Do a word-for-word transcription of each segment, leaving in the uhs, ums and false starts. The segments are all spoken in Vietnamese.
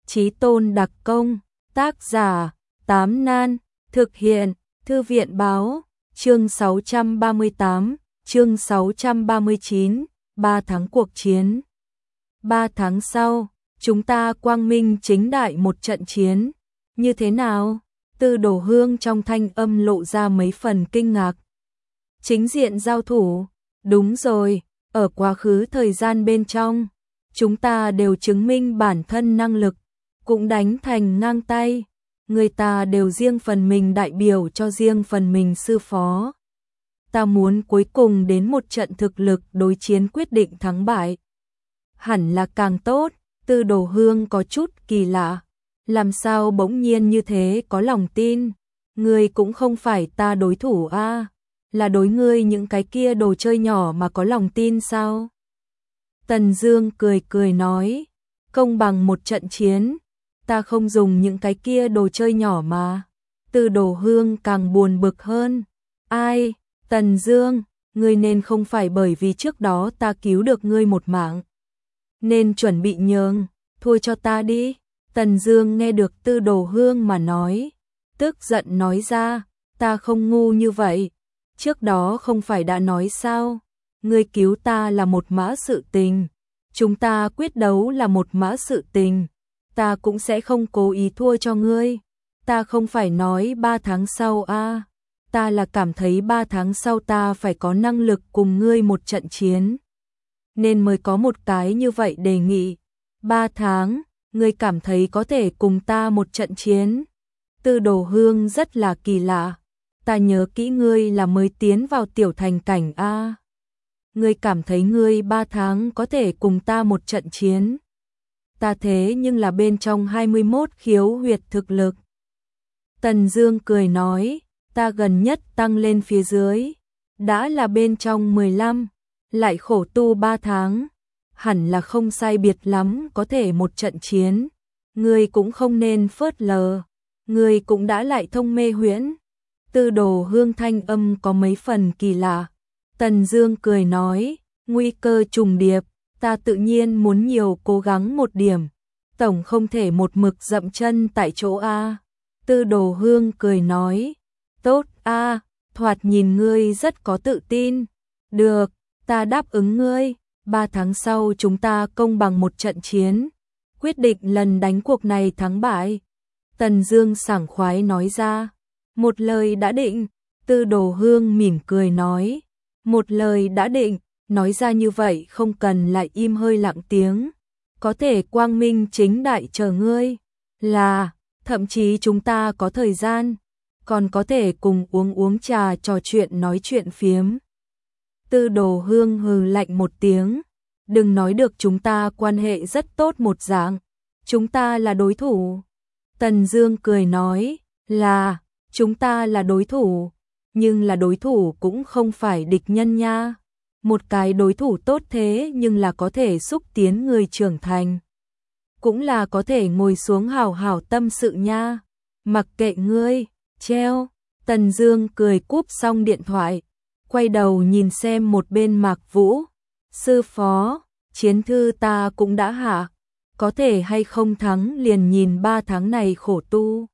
Chí tôn đặc công, tác giả, Tám Nan, thực hiện, Thư viện báo, chương sáu trăm ba mươi tám, chương sáu trăm ba mươi chín, ba tháng cuộc chiến. Ba tháng sau, chúng ta quang minh chính đại một trận chiến. Như thế nào? Tư Đồ Hương trong thanh âm lộ ra mấy phần kinh ngạc. Chính diện giao thủ, đúng rồi, ở quá khứ thời gian bên trong, chúng ta đều chứng minh bản thân năng lực, cũng đánh thành ngang tay, người ta đều riêng phần mình đại biểu cho riêng phần mình sư phó. Ta muốn cuối cùng đến một trận thực lực đối chiến quyết định thắng bại. Hẳn là càng tốt, Tư Đồ Hương có chút kỳ lạ. Làm sao bỗng nhiên như thế có lòng tin? Ngươi cũng không phải ta đối thủ a, à? Là đối ngươi những cái kia đồ chơi nhỏ mà có lòng tin sao? Tần Dương cười cười nói, công bằng một trận chiến, ta không dùng những cái kia đồ chơi nhỏ mà. Tư Đồ Hương càng buồn bực hơn. Ai, Tần Dương, ngươi nên không phải bởi vì trước đó ta cứu được ngươi một mạng, nên chuẩn bị nhường, thua cho ta đi. Tần Dương nghe được Tư Đồ Hương mà nói, tức giận nói ra, ta không ngu như vậy, trước đó không phải đã nói sao, ngươi cứu ta là một mã sự tình, chúng ta quyết đấu là một mã sự tình, ta cũng sẽ không cố ý thua cho ngươi, ta không phải nói ba tháng sau a, à, ta là cảm thấy ba tháng sau ta phải có năng lực cùng ngươi một trận chiến, nên mới có một cái như vậy đề nghị. Ba tháng, ngươi cảm thấy có thể cùng ta một trận chiến? Tư Đồ Hương rất là kỳ lạ, ta nhớ kỹ ngươi là mới tiến vào tiểu thành cảnh a. Ngươi cảm thấy ngươi ba tháng có thể cùng ta một trận chiến? Ta thế nhưng là bên trong hai mươi mốt khiếu huyệt thực lực. Tần Dương cười nói, ta gần nhất tăng lên phía dưới, đã là bên trong mười lăm, lại khổ tu ba tháng, hẳn là không sai biệt lắm có thể một trận chiến. Ngươi cũng không nên phớt lờ, ngươi cũng đã lại thông mê huyễn. Tư Đồ Hương thanh âm có mấy phần kỳ lạ. Tần Dương cười nói, nguy cơ trùng điệp, ta tự nhiên muốn nhiều cố gắng một điểm, tổng không thể một mực dậm chân tại chỗ a. Tư Đồ Hương cười nói, tốt a, thoạt nhìn ngươi rất có tự tin. Được, ta đáp ứng ngươi, ba tháng sau chúng ta công bằng một trận chiến, quyết định lần đánh cuộc này thắng bại. Tần Dương sảng khoái nói ra, một lời đã định. Tư Đồ Hương mỉm cười nói, một lời đã định, nói ra như vậy không cần lại im hơi lặng tiếng, có thể quang minh chính đại chờ ngươi, là, thậm chí chúng ta có thời gian, còn có thể cùng uống uống trà trò chuyện nói chuyện phiếm. Tư Đồ Hương hừ lạnh một tiếng, đừng nói được chúng ta quan hệ rất tốt một dạng, chúng ta là đối thủ. Tần Dương cười nói, là, chúng ta là đối thủ, nhưng là đối thủ cũng không phải địch nhân nha. Một cái đối thủ tốt thế nhưng là có thể xúc tiến người trưởng thành, cũng là có thể ngồi xuống hào hào tâm sự nha. Mặc kệ ngươi, treo. Tần Dương cười cúp xong điện thoại, quay đầu nhìn xem một bên Mạc Vũ, sư phó, chiến thư ta cũng đã hạ, có thể hay không thắng liền nhìn ba tháng này khổ tu.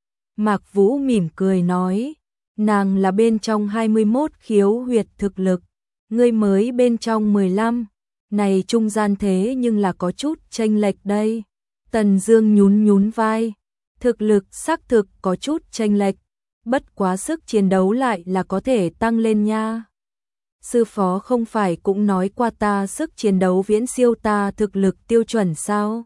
Mạc Vũ mỉm cười nói, nàng là bên trong hai mươi mốt khiếu huyệt thực lực, ngươi mới bên trong mười lăm, này trung gian thế nhưng là có chút chênh lệch đây. Tần Dương nhún nhún vai, thực lực xác thực có chút chênh lệch, bất quá sức chiến đấu lại là có thể tăng lên nha. Sư phó không phải cũng nói qua ta sức chiến đấu viễn siêu ta thực lực tiêu chuẩn sao?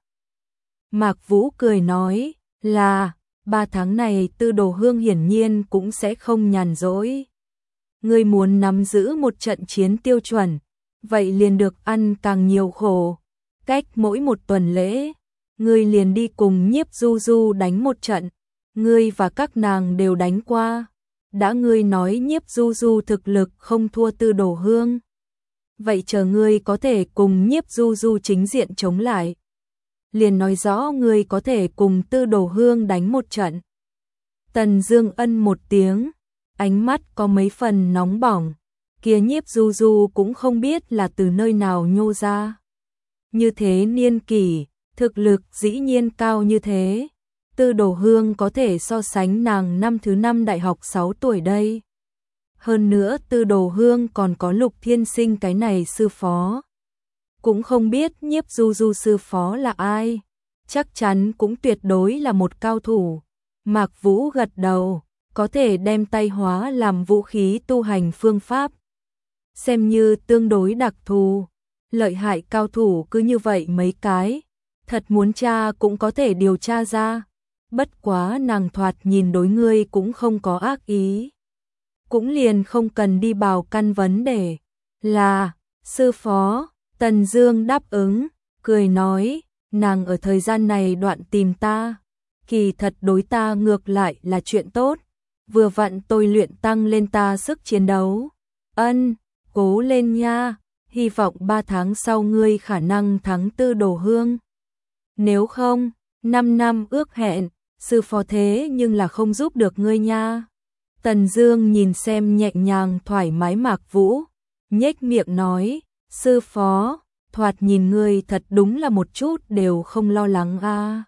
Mạc Vũ cười nói, là, ba tháng này Tư Đồ Hương hiển nhiên cũng sẽ không nhàn rỗi. Ngươi muốn nắm giữ một trận chiến tiêu chuẩn, vậy liền được ăn càng nhiều khổ. Cách mỗi một tuần lễ, ngươi liền đi cùng Nhiếp Du Du đánh một trận, ngươi và các nàng đều đánh qua. Đã ngươi nói Nhiếp Du Du thực lực không thua Tư Đồ Hương, vậy chờ ngươi có thể cùng Nhiếp Du Du chính diện chống lại, liền nói rõ ngươi có thể cùng Tư Đồ Hương đánh một trận. Tần Dương ân một tiếng, ánh mắt có mấy phần nóng bỏng, kia Nhiếp Du Du cũng không biết là từ nơi nào nhô ra. Như thế niên kỷ, thực lực dĩ nhiên cao như thế. Tư Đồ Hương có thể so sánh nàng năm thứ năm đại học sáu tuổi đây. Hơn nữa Tư Đồ Hương còn có Lục Thiên Sinh cái này sư phó. Cũng không biết Nhiếp Du Du sư phó là ai. Chắc chắn cũng tuyệt đối là một cao thủ. Mạc Vũ gật đầu, có thể đem tay hóa làm vũ khí tu hành phương pháp. Xem như tương đối đặc thù. Lợi hại cao thủ cứ như vậy mấy cái. Thật muốn tra cũng có thể điều tra ra. Bất quá nàng thoạt nhìn đối ngươi cũng không có ác ý. Cũng liền không cần đi bào căn vấn đề. Là, sư phó, Tần Dương đáp ứng, cười nói, nàng ở thời gian này đoạn tìm ta. Kỳ thật đối ta ngược lại là chuyện tốt. Vừa vặn tôi luyện tăng lên ta sức chiến đấu. Ân, cố lên nha, hy vọng ba tháng sau ngươi khả năng thắng Tư Đồ Hương. Nếu không, năm năm ước hẹn, sư phó thế nhưng là không giúp được ngươi nha. Tần Dương nhìn xem nhẹ nhàng thoải mái Mạc Vũ, nhếch miệng nói, sư phó, thoạt nhìn ngươi thật đúng là một chút đều không lo lắng a. À.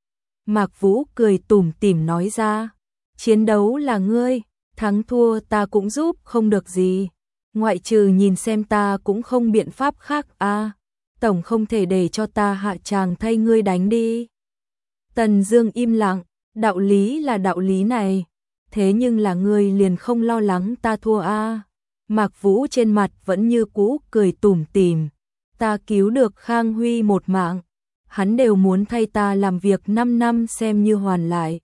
Mạc Vũ cười tủm tỉm nói ra, chiến đấu là ngươi, thắng thua ta cũng giúp không được gì. Ngoại trừ nhìn xem ta cũng không biện pháp khác a. À. Tổng không thể để cho ta hạ tràng thay ngươi đánh đi. Tần Dương im lặng, đạo lý là đạo lý này, thế nhưng là ngươi liền không lo lắng ta thua a. À. Mạc Vũ trên mặt vẫn như cũ cười tủm tỉm, ta cứu được Khang Huy một mạng, hắn đều muốn thay ta làm việc năm năm xem như hoàn lại.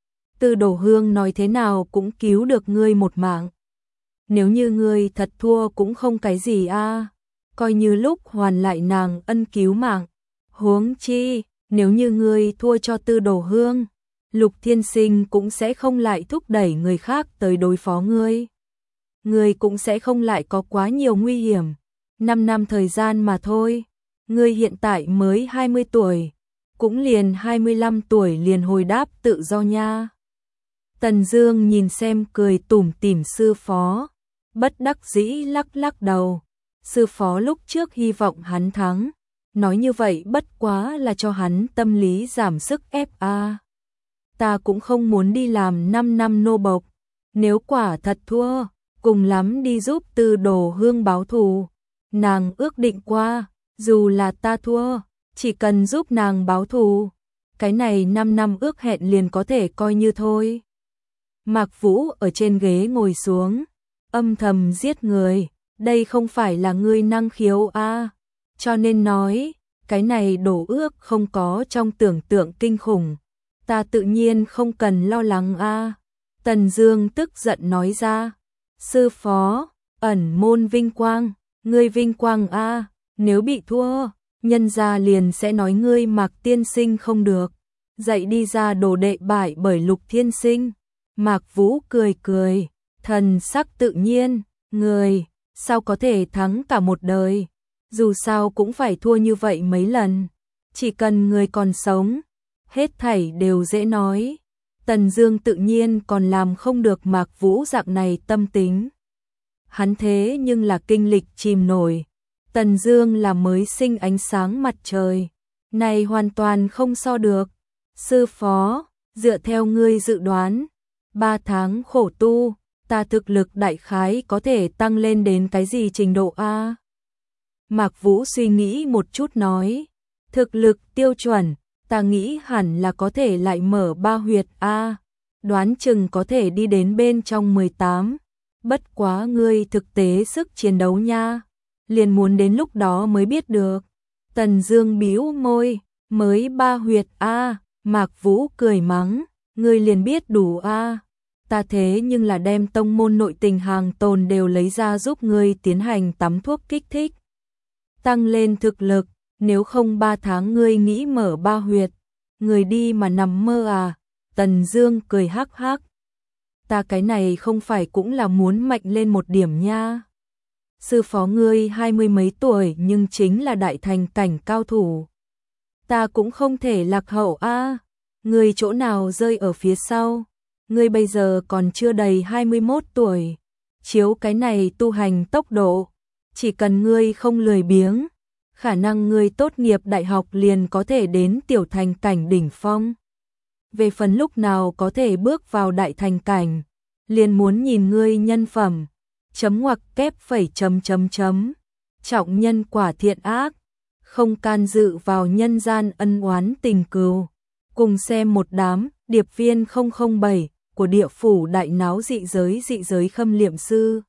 Tư Đồ Hương nói thế nào cũng cứu được ngươi một mạng. Nếu như ngươi thật thua cũng không cái gì a, à. Coi như lúc hoàn lại nàng ân cứu mạng. Huống chi, nếu như ngươi thua cho Tư Đồ Hương, Lục Thiên Sinh cũng sẽ không lại thúc đẩy người khác tới đối phó ngươi. Ngươi cũng sẽ không lại có quá nhiều nguy hiểm. Năm năm thời gian mà thôi. Ngươi hiện tại mới hai mươi tuổi, cũng liền hai mươi lăm tuổi liền hồi đáp tự do nha. Tần Dương nhìn xem cười tủm tỉm sư phó, bất đắc dĩ lắc lắc đầu. Sư phó lúc trước hy vọng hắn thắng, nói như vậy bất quá là cho hắn tâm lý giảm sức ép a. À. Ta cũng không muốn đi làm năm năm nô bộc, nếu quả thật thua, cùng lắm đi giúp Tư Đồ Hương báo thù. Nàng ước định qua, dù là ta thua, chỉ cần giúp nàng báo thù, cái này năm năm ước hẹn liền có thể coi như thôi. Mạc Vũ ở trên ghế ngồi xuống, âm thầm giết người, đây không phải là ngươi năng khiếu a, à. Cho nên nói, cái này đổ ước không có trong tưởng tượng kinh khủng, ta tự nhiên không cần lo lắng a. À. Tần Dương tức giận nói ra, sư phó, ẩn môn vinh quang, ngươi vinh quang a, à. Nếu bị thua, nhân gia liền sẽ nói ngươi Mạc tiên sinh không được, dạy đi ra đồ đệ bại bởi Lục Thiên Sinh. Mạc Vũ cười cười, thần sắc tự nhiên, người, sao có thể thắng cả một đời, dù sao cũng phải thua như vậy mấy lần, chỉ cần người còn sống, hết thảy đều dễ nói. Tần Dương tự nhiên còn làm không được Mạc Vũ dạng này tâm tính. Hắn thế nhưng là kinh lịch chìm nổi. Tần Dương là mới sinh ánh sáng mặt trời, này hoàn toàn không so được. Sư phó, dựa theo ngươi dự đoán, ba tháng khổ tu, ta thực lực đại khái có thể tăng lên đến cái gì trình độ a? Mạc Vũ suy nghĩ một chút nói, thực lực tiêu chuẩn, ta nghĩ hẳn là có thể lại mở ba huyệt a, đoán chừng có thể đi đến bên trong mười tám. Bất quá ngươi thực tế sức chiến đấu nha, liền muốn đến lúc đó mới biết được. Tần Dương bĩu môi, mới ba huyệt a, Mạc Vũ cười mắng, ngươi liền biết đủ a. Ta thế nhưng là đem tông môn nội tình hàng tồn đều lấy ra giúp ngươi tiến hành tắm thuốc kích thích, tăng lên thực lực, nếu không ba tháng ngươi nghĩ mở ba huyệt, người đi mà nằm mơ à. Tần Dương cười hắc hắc, ta cái này không phải cũng là muốn mạnh lên một điểm nha. Sư phó ngươi hai mươi mấy tuổi nhưng chính là đại thành cảnh cao thủ, ta cũng không thể lạc hậu a. À. Ngươi chỗ nào rơi ở phía sau, ngươi bây giờ còn chưa đầy hai mươi mốt tuổi, chiếu cái này tu hành tốc độ, chỉ cần ngươi không lười biếng, khả năng ngươi tốt nghiệp đại học liền có thể đến tiểu thành cảnh đỉnh phong. Về phần lúc nào có thể bước vào đại thành cảnh, liền muốn nhìn ngươi nhân phẩm. Chấm ngoặc kép phẩy chấm chấm chấm. Trọng nhân quả thiện ác, không can dự vào nhân gian ân oán tình cừu. Cùng xem một đám điệp viên không không bảy của địa phủ đại náo dị giới dị giới khâm liệm sư.